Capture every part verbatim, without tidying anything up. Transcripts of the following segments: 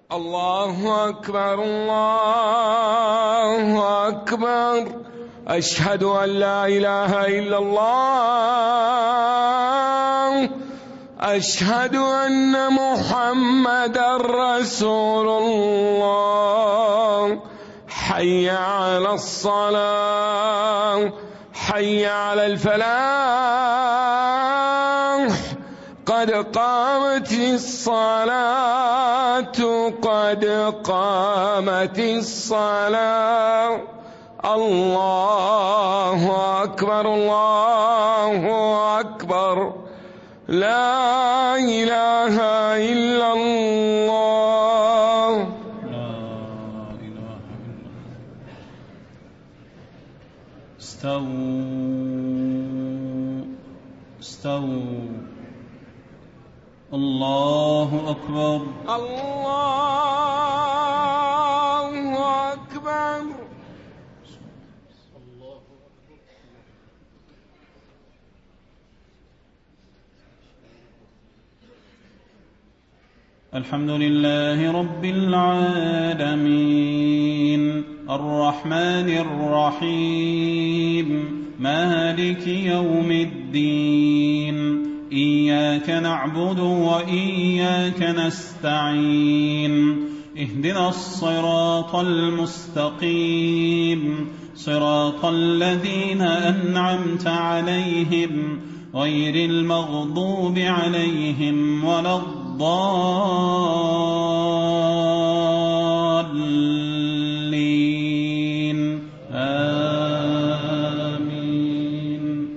الله أكبر الله أكبر. أشهد أن لا إله إلا الله. أشهد أن محمدًا رسول الله. حي على الصلاة، حي على الفلاح، قد قامت الصلاة، قد قامت الصلاة. الله أكبر الله أكبر. لا إله إلا الله. لا إله إلا الله. استووا استووا. الله أكبر الله أكبر. الحمد لله رب العالمين الرحمن الرحيم مالك يوم الدين. إياك نعبد وإياك نستعين. اهدنا الصراط المستقيم صراط الذين أنعمت عليهم غير المغضوب عليهم ولا الضالين. آمين.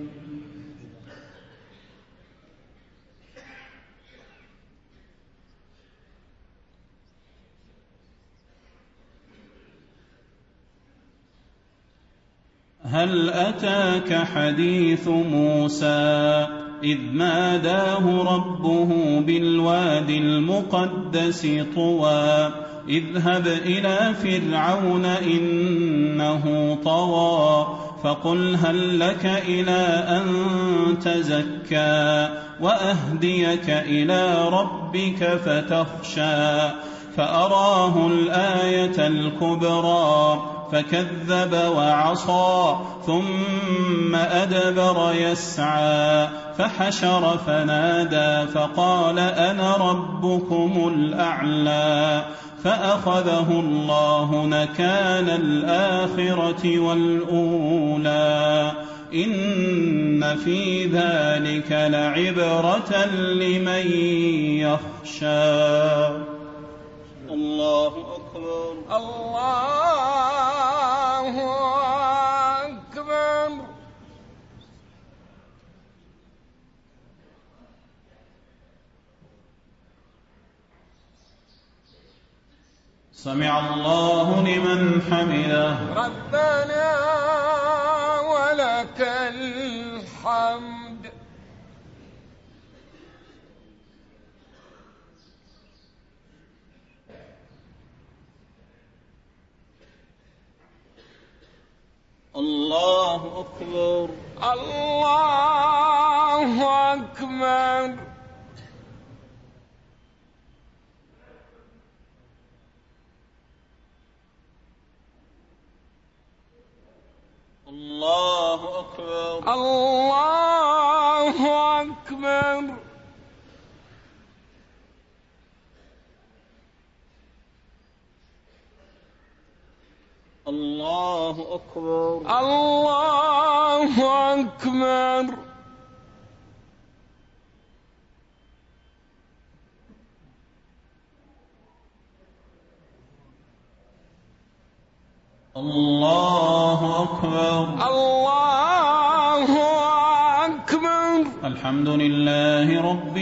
هل أتاك حديث موسى إذ ناداه ربه بالواد المقدس طوى اذهب إلى فرعون إنه طغى فقل هل لك إلى أن تزكى وأهديك إلى ربك فتخشى. فأراه الآية الكبرى فكذب وعصى ثم أدبر يسعى فحشر فنادى فقال أنا ربكم الأعلى. فأخذه الله نكال الآخرة والأولى. إن في ذلك لعبرة لمن يخشى. الله أكبر الله أكبر. سمع الله لمن حمده. ربنا ولك الحمد. الله أكبر الله أكبر. الله أكبر الله أكبر. الله أكبر الله أكبر. الله أكبر الله أكبر. الحمد لله رب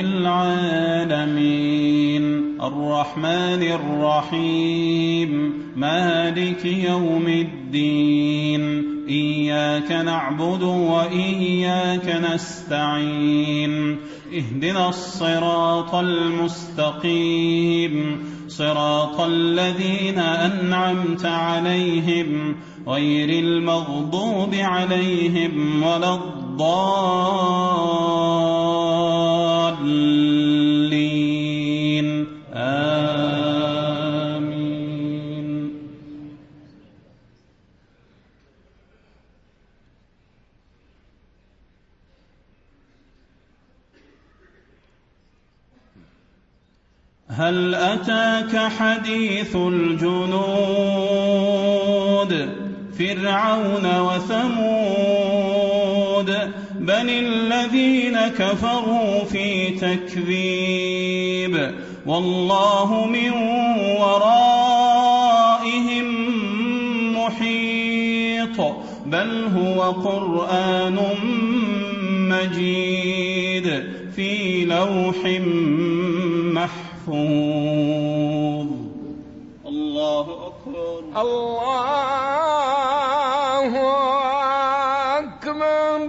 العالمين الرحمن الرحيم مالك يوم الدين. إياك نعبد وإياك نستعين. اهدنا الصراط المستقيم صراط الذين أنعمت عليهم غير المغضوب عليهم ولا الضالين. آمين. هل أتاك حديث الجنود فرعون وثمود بل الذين كفروا في تكذيب والله من ورائهم محيط بل هو قرآن مجيد في لوح محفوظ. الله أكبر. الله أكبر.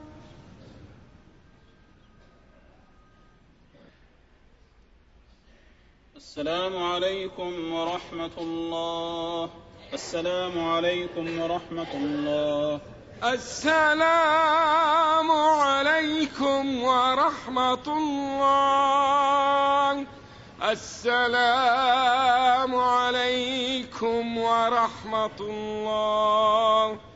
السلام عليكم ورحمة الله. السلام عليكم ورحمة الله. السلام عليكم ورحمة الله. السلام عليكم ورحمة الله.